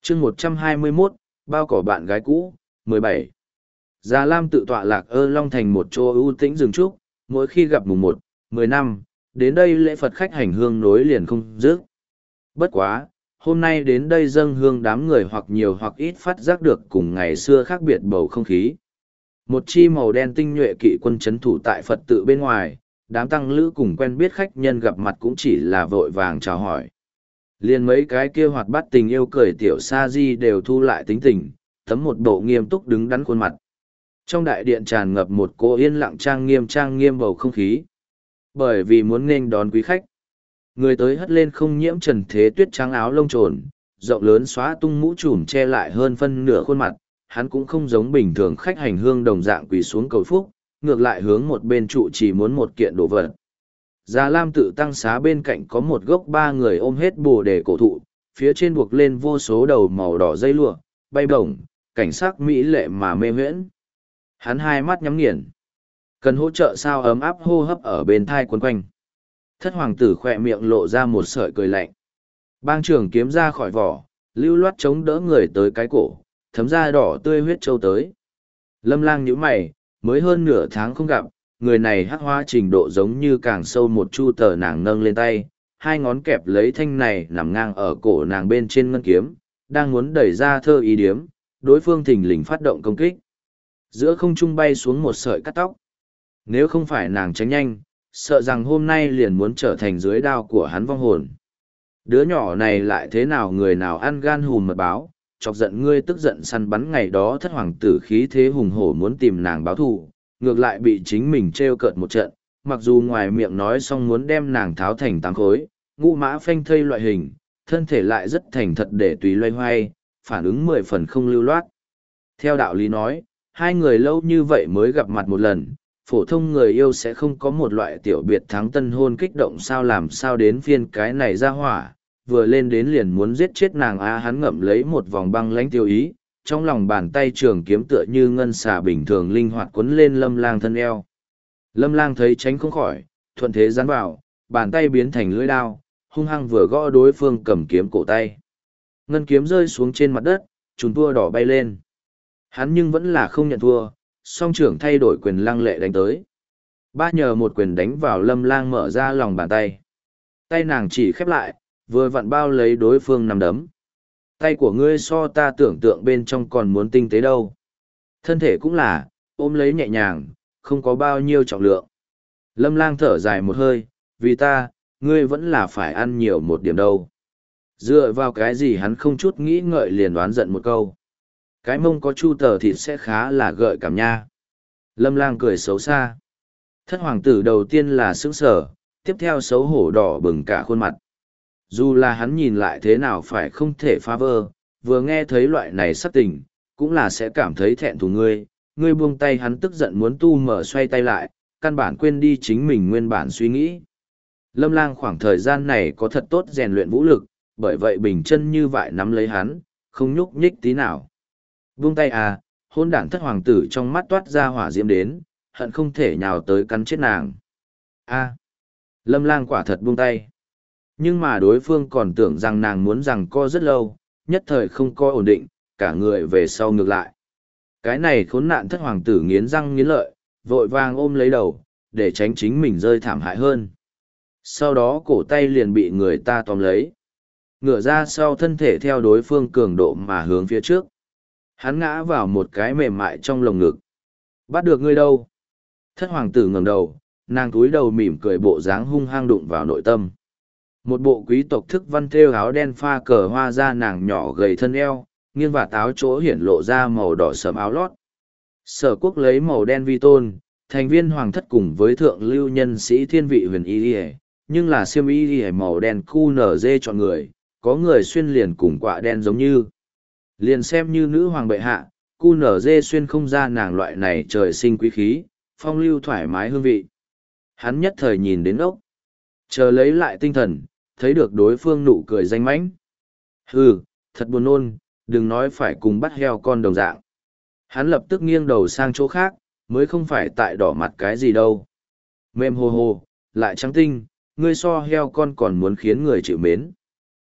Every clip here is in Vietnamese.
chương 121, bao cỏ bạn gái cũ, 17. Già Lam tự tọa lạc ở Long Thành một chỗ ưu tĩnh rừng trúc, mỗi khi gặp mùng 1, 10 năm, đến đây lễ Phật khách hành hương nối liền không dứt. Bất quá, hôm nay đến đây dâng hương đám người hoặc nhiều hoặc ít phát giác được cùng ngày xưa khác biệt bầu không khí. Một chi màu đen tinh nhuệ kỵ quân chấn thủ tại Phật tự bên ngoài, đám tăng lữ cùng quen biết khách nhân gặp mặt cũng chỉ là vội vàng chào hỏi. Liền mấy cái kia hoạt bát tình yêu cười tiểu sa di đều thu lại tính tình, tấm một bộ nghiêm túc đứng đắn khuôn mặt. Trong đại điện tràn ngập một cô yên lặng trang nghiêm bầu không khí. Bởi vì muốn nghênh đón quý khách, người tới hất lên không nhiễm trần thế tuyết trắng áo lông trồn, rộng lớn xóa tung mũ trùm che lại hơn phân nửa khuôn mặt. Hắn cũng không giống bình thường khách hành hương đồng dạng quỳ xuống cầu phúc, ngược lại hướng một bên trụ chỉ muốn một kiện đồ vật. Già Lam tự tăng xá bên cạnh có một gốc ba người ôm hết bồ đề cổ thụ, phía trên buộc lên vô số đầu màu đỏ dây lụa, bay bổng, cảnh sắc mỹ lệ mà mê huyễn. Hắn hai mắt nhắm nghiền. Cần hỗ trợ sao ấm áp hô hấp ở bên thai quấn quanh. Thất hoàng tử khỏe miệng lộ ra một sợi cười lạnh. Bang trường kiếm ra khỏi vỏ, lưu loát chống đỡ người tới cái cổ, thấm ra đỏ tươi huyết trâu tới. Lâm Lang nhíu mày, mới hơn nửa tháng không gặp, người này hắc hoa trình độ giống như càng sâu một chu tờ. Nàng nâng lên tay, hai ngón kẹp lấy thanh này nằm ngang ở cổ nàng bên trên ngân kiếm, đang muốn đẩy ra thơ ý điếm, đối phương thình lình phát động công kích. Giữa không trung bay xuống một sợi cắt tóc. Nếu không phải nàng tránh nhanh, sợ rằng hôm nay liền muốn trở thành dưới đao của hắn vong hồn. Đứa nhỏ này lại thế nào người nào ăn gan hùm mật báo, chọc giận ngươi tức giận săn bắn ngày đó thất hoàng tử khí thế hùng hổ muốn tìm nàng báo thù, ngược lại bị chính mình trêu cợt một trận, mặc dù ngoài miệng nói xong muốn đem nàng tháo thành tám khối, ngũ mã phanh thây loại hình, thân thể lại rất thành thật để tùy loay hoay, phản ứng 10 phần không lưu loát. Theo đạo lý nói, hai người lâu như vậy mới gặp mặt một lần, phổ thông người yêu sẽ không có một loại tiểu biệt thắng tân hôn kích động sao làm sao đến phiên cái này ra hỏa, vừa lên đến liền muốn giết chết nàng hắn ngậm lấy một vòng băng lãnh tiêu ý, trong lòng bàn tay trường kiếm tựa như ngân xà bình thường linh hoạt quấn lên Lâm Lang thân eo. Lâm Lang thấy tránh không khỏi, thuận thế dán vào, bàn tay biến thành lưỡi đao, hung hăng vừa gõ đối phương cầm kiếm cổ tay. Ngân kiếm rơi xuống trên mặt đất, chùm tua đỏ bay lên. Hắn nhưng vẫn là không nhận thua, song trưởng thay đổi quyền lăng lệ đánh tới. Ba nhờ một quyền đánh vào Lâm Lang mở ra lòng bàn tay. Tay nàng chỉ khép lại, vừa vặn bao lấy đối phương nằm đấm. Tay của ngươi so ta tưởng tượng bên trong còn muốn tinh tế đâu. Thân thể cũng là, ôm lấy nhẹ nhàng, không có bao nhiêu trọng lượng. Lâm Lang thở dài một hơi, vì ta, ngươi vẫn là phải ăn nhiều một điểm đâu. Dựa vào cái gì hắn không chút nghĩ ngợi liền đoán giận một câu. Cái mông có chu tờ thịt sẽ khá là gợi cảm nha. Lâm Lang cười xấu xa. Thất hoàng tử đầu tiên là sững sờ, tiếp theo xấu hổ đỏ bừng cả khuôn mặt. Dù là hắn nhìn lại thế nào phải không thể phá vỡ, vừa nghe thấy loại này sắc tình, cũng là sẽ cảm thấy thẹn thùng ngươi. Ngươi buông tay hắn tức giận muốn tu mở xoay tay lại, căn bản quên đi chính mình nguyên bản suy nghĩ. Lâm Lang khoảng thời gian này có thật tốt rèn luyện vũ lực, bởi vậy bình chân như vậy nắm lấy hắn, không nhúc nhích tí nào. Buông tay hôn đản thất hoàng tử trong mắt toát ra hỏa diễm đến, hận không thể nhào tới cắn chết nàng. Lâm Lang quả thật buông tay. Nhưng mà đối phương còn tưởng rằng nàng muốn rằng co rất lâu, nhất thời không co ổn định, cả người về sau ngược lại. Cái này khốn nạn thất hoàng tử nghiến răng nghiến lợi, vội vàng ôm lấy đầu, để tránh chính mình rơi thảm hại hơn. Sau đó cổ tay liền bị người ta tóm lấy. Ngửa ra sau thân thể theo đối phương cường độ mà hướng phía trước. Hắn ngã vào một cái mềm mại trong lồng ngực. Bắt được ngươi đâu? Thất hoàng tử ngẩng đầu, nàng cúi đầu mỉm cười bộ dáng hung hăng đụng vào nội tâm. Một bộ quý tộc thức văn thêu áo đen pha cờ hoa da nàng nhỏ gầy thân eo, nghiêng và táo chỗ hiển lộ ra màu đỏ sẫm áo lót. Sở quốc lấy màu đen vi tôn, thành viên hoàng thất cùng với thượng lưu nhân sĩ thiên vị huyền y, nhưng là xiêm y màu đen QNZ chọn người, có người xuyên liền cùng quạ đen giống như. Liền xem như nữ hoàng bệ hạ, QNZ xuyên không ra nàng loại này trời sinh quý khí, phong lưu thoải mái hương vị. Hắn nhất thời nhìn đến ốc. Chờ lấy lại tinh thần, thấy được đối phương nụ cười danh mãnh. Hừ, thật buồn nôn, đừng nói phải cùng bắt heo con đồng dạng. Hắn lập tức nghiêng đầu sang chỗ khác, mới không phải tại đỏ mặt cái gì đâu. Mềm hồ hồ, lại trắng tinh, ngươi so heo con còn muốn khiến người chịu mến.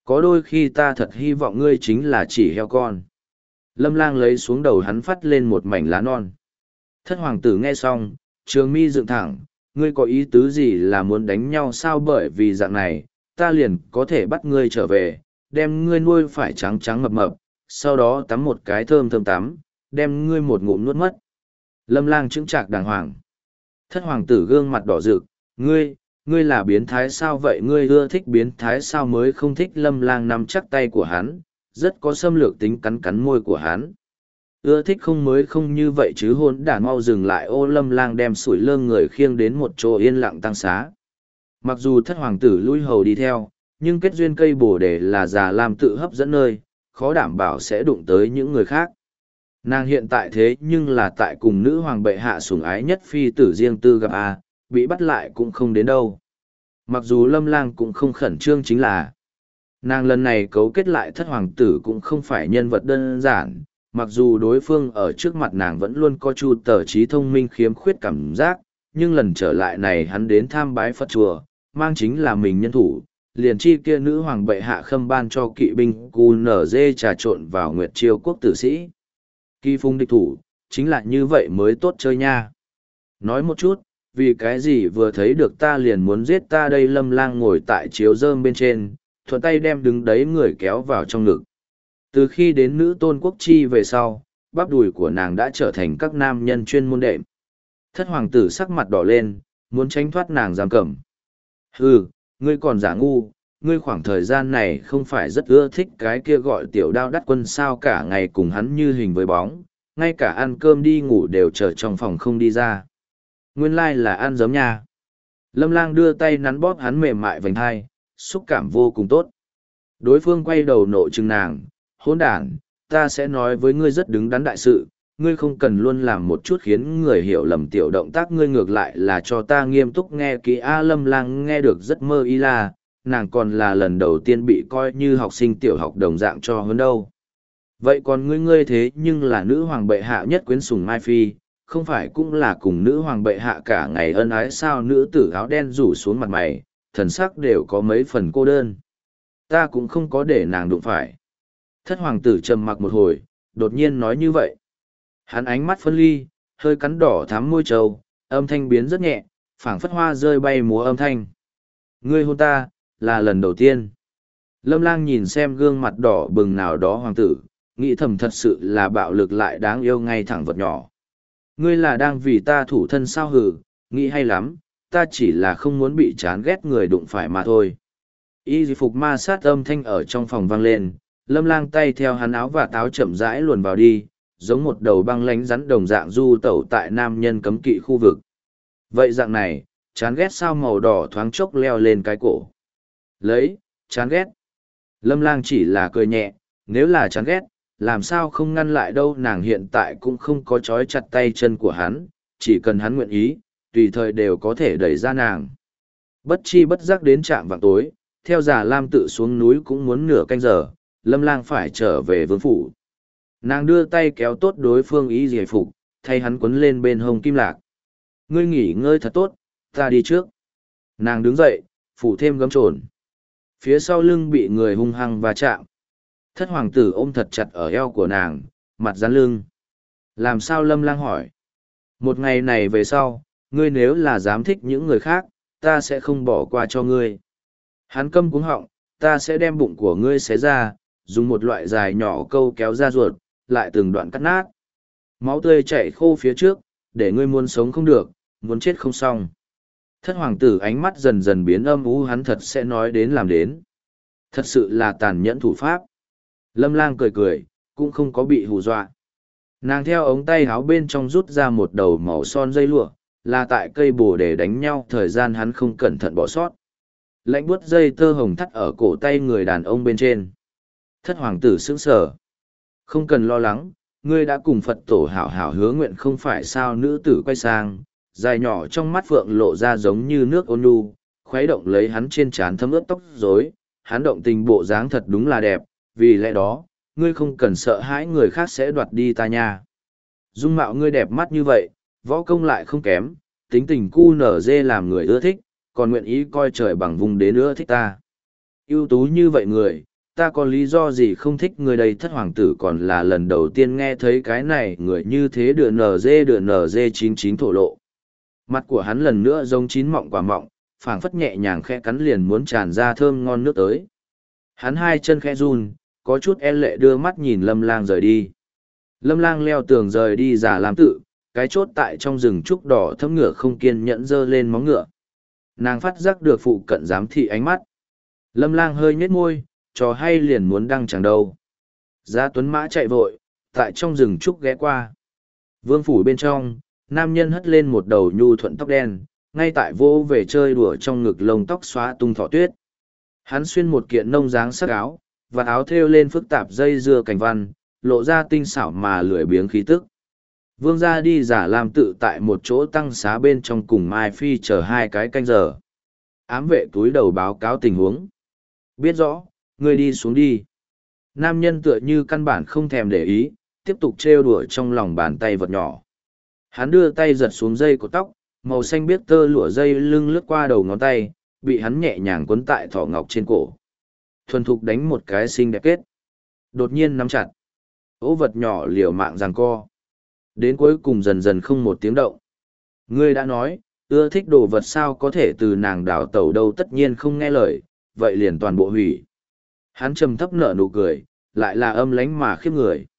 Có đôi khi ta thật hy vọng ngươi chính là chỉ heo con. Lâm Lang lấy xuống đầu hắn phát lên một mảnh lá non. Thất hoàng tử nghe xong, trường mi dựng thẳng, ngươi có ý tứ gì là muốn đánh nhau sao? Bởi vì dạng này, ta liền có thể bắt ngươi trở về, đem ngươi nuôi phải trắng trắng mập mập, sau đó tắm một cái thơm thơm tắm, đem ngươi một ngụm nuốt mất. Lâm Lang chững chạc đàng hoàng. Thất hoàng tử gương mặt đỏ rực, ngươi là biến thái sao vậy? Ngươi ưa thích biến thái sao mới không thích? Lâm Lang nắm chắc tay của hắn, rất có xâm lược tính, cắn cắn môi của hắn. Ưa thích không mới không như vậy chứ, hôn đản mau dừng lại. Ô Lâm Lang đem sủi lơ người khiêng đến một chỗ yên lặng tăng xá. Mặc dù thất hoàng tử lui hầu đi theo, nhưng kết duyên cây bồ đề là Già Lam tự hấp dẫn nơi, khó đảm bảo sẽ đụng tới những người khác. Nàng hiện tại thế nhưng là tại cùng nữ hoàng bệ hạ sủng ái nhất phi tử riêng tư gặp bị bắt lại cũng không đến đâu. Mặc dù Lâm Lang cũng không khẩn trương, chính là nàng lần này cấu kết lại thất hoàng tử cũng không phải nhân vật đơn giản. Mặc dù đối phương ở trước mặt nàng vẫn luôn có chu tờ trí thông minh khiếm khuyết cảm giác, nhưng lần trở lại này hắn đến tham bái Phật chùa, mang chính là mình nhân thủ, liền chi kia nữ hoàng bệ hạ khâm ban cho kỵ binh QNZ trà trộn vào Nguyệt Chiêu quốc tử sĩ. Kỳ phung địch thủ, chính là như vậy mới tốt chơi nha. Nói một chút, vì cái gì vừa thấy được ta liền muốn giết ta đây? Lâm Lang ngồi tại chiếu rơm bên trên, thuận tay đem đứng đấy người kéo vào trong ngực. Từ khi đến nữ tôn quốc chi về sau, bắp đùi của nàng đã trở thành các nam nhân chuyên môn đệm. Thất hoàng tử sắc mặt đỏ lên, muốn tránh thoát nàng giam cầm. Hừ, ngươi còn giả ngu, ngươi khoảng thời gian này không phải rất ưa thích cái kia gọi tiểu đao đắt quân sao? Cả ngày cùng hắn như hình với bóng, ngay cả ăn cơm đi ngủ đều chờ trong phòng không đi ra. Nguyên lai là ăn giấm nha. Lâm Lang đưa tay nắn bóp hắn mềm mại vành hai, xúc cảm vô cùng tốt. Đối phương quay đầu nộ chừng nàng, hỗn đản, ta sẽ nói với ngươi rất đứng đắn đại sự, ngươi không cần luôn làm một chút khiến người hiểu lầm tiểu động tác, ngươi ngược lại là cho ta nghiêm túc nghe kỹ. Lâm Lang nghe được rất mơ y la, nàng còn là lần đầu tiên bị coi như học sinh tiểu học đồng dạng cho hơn đâu. Vậy còn ngươi thế nhưng là nữ hoàng bệ hạ nhất quyến sủng Mai Phi, không phải cũng là cùng nữ hoàng bệ hạ cả ngày ân ái sao? Nữ tử áo đen rủ xuống mặt mày, thần sắc đều có mấy phần cô đơn. Ta cũng không có để nàng đụng phải. Thất hoàng tử trầm mặc một hồi, đột nhiên nói như vậy. Hắn ánh mắt phân ly, hơi cắn đỏ thắm môi trâu, âm thanh biến rất nhẹ, phảng phất hoa rơi bay múa âm thanh. Ngươi hôn ta, là lần đầu tiên. Lâm Lang nhìn xem gương mặt đỏ bừng nào đó hoàng tử, nghĩ thầm thật sự là bạo lực lại đáng yêu ngay thẳng vật nhỏ. Ngươi là đang vì ta thủ thân sao? Hừ, nghĩ hay lắm, ta chỉ là không muốn bị chán ghét người đụng phải mà thôi. Y phục ma sát âm thanh ở trong phòng vang lên, Lâm Lang tay theo hắn áo và táo chậm rãi luồn vào đi, giống một đầu băng lánh rắn đồng dạng du tẩu tại nam nhân cấm kỵ khu vực. Vậy dạng này, chán ghét sao? Màu đỏ thoáng chốc leo lên cái cổ. Lấy, chán ghét. Lâm Lang chỉ là cười nhẹ, nếu là chán ghét, làm sao không ngăn lại đâu? Nàng hiện tại cũng không có trói chặt tay chân của hắn, chỉ cần hắn nguyện ý, tùy thời đều có thể đẩy ra nàng. Bất chi bất giác đến trạm vạng tối, theo Già Lam tự xuống núi cũng muốn nửa canh giờ, Lâm Lang phải trở về vương phủ. Nàng đưa tay kéo tốt đối phương y giải phục, thay hắn quấn lên bên hông kim lạc. Ngươi nghỉ ngơi thật tốt, ta đi trước. Nàng đứng dậy, phủ thêm gấm trồn. Phía sau lưng bị người hung hăng va chạm. Thất hoàng tử ôm thật chặt ở eo của nàng, mặt dán lưng. Làm sao? Lâm Lang hỏi. Một ngày này về sau, ngươi nếu là dám thích những người khác, ta sẽ không bỏ qua cho ngươi. Hắn câm cuống họng, ta sẽ đem bụng của ngươi xé ra, dùng một loại dài nhỏ câu kéo ra ruột, lại từng đoạn cắt nát. Máu tươi chảy khô phía trước, để ngươi muốn sống không được, muốn chết không xong. Thất hoàng tử ánh mắt dần dần biến âm u, hắn thật sẽ nói đến làm đến. Thật sự là tàn nhẫn thủ pháp. Lâm Lang cười cười, cũng không có bị hù dọa. Nàng theo ống tay áo bên trong rút ra một đầu màu son dây lụa, là tại cây bồ để đánh nhau thời gian hắn không cẩn thận bỏ sót. Lạnh buốt dây tơ hồng thắt ở cổ tay người đàn ông bên trên. Thất hoàng tử sững sờ. Không cần lo lắng, ngươi đã cùng Phật tổ hảo hảo hứa nguyện không phải sao? Nữ tử quay sang, dài nhỏ trong mắt phượng lộ ra giống như nước ôn nhu, khuấy động lấy hắn trên trán thấm ướt tóc rối. Hắn động tình bộ dáng thật đúng là đẹp, vì lẽ đó, ngươi không cần sợ hãi người khác sẽ đoạt đi ta nha. Dung mạo ngươi đẹp mắt như vậy, võ công lại không kém, tính tình cu nở dê làm người ưa thích, còn nguyện ý coi trời bằng vùng đến ưa thích ta. Ưu tú như vậy người, ta có lý do gì không thích người đây? Thất hoàng tử còn là lần đầu tiên nghe thấy cái này người như thế đưa NG 99 thổ lộ. Mặt của hắn lần nữa giống chín mọng quả mọng, phảng phất nhẹ nhàng khẽ cắn liền muốn tràn ra thơm ngon nước tới. Hắn hai chân khẽ run, có chút e lệ đưa mắt nhìn Lâm Lang rời đi. Lâm Lang leo tường rời đi Già Lam tự, cái chốt tại trong rừng trúc đỏ thấm ngựa không kiên nhẫn giơ lên móng ngựa. Nàng phát giác được phụ cận giám thị ánh mắt. Lâm Lang hơi nhếch môi, trò hay liền muốn đăng chẳng đâu. Giá Tuấn Mã chạy vội, tại trong rừng trúc ghé qua. Vương phủ bên trong, nam nhân hất lên một đầu nhu thuận tóc đen, ngay tại vô về chơi đùa trong ngực lông tóc xóa tung thỏ tuyết. Hắn xuyên một kiện nông dáng sắc áo, và áo thêu lên phức tạp dây dưa cảnh văn, lộ ra tinh xảo mà lười biếng khí tức. Vương gia đi Già Lam tự tại một chỗ tăng xá bên trong cùng Mai Phi chờ 2 cái canh giờ. Ám vệ túi đầu báo cáo tình huống. Biết rõ, ngươi đi xuống đi. Nam nhân tựa như căn bản không thèm để ý, tiếp tục trêu đùa trong lòng bàn tay vật nhỏ. Hắn đưa tay giật xuống dây của tóc, màu xanh biếc tơ lụa dây lưng lướt qua đầu ngón tay, bị hắn nhẹ nhàng quấn tại thỏ ngọc trên cổ. Thuần thục đánh một cái xinh đẹp kết. Đột nhiên nắm chặt. Ố vật nhỏ liều mạng giằng co. Đến cuối cùng dần dần không một tiếng động. Ngươi đã nói, ưa thích đồ vật sao có thể từ nàng đảo tẩu đâu, tất nhiên không nghe lời, vậy liền toàn bộ hủy. Hắn trầm thấp nở nụ cười, lại là âm lánh mà khiếp người.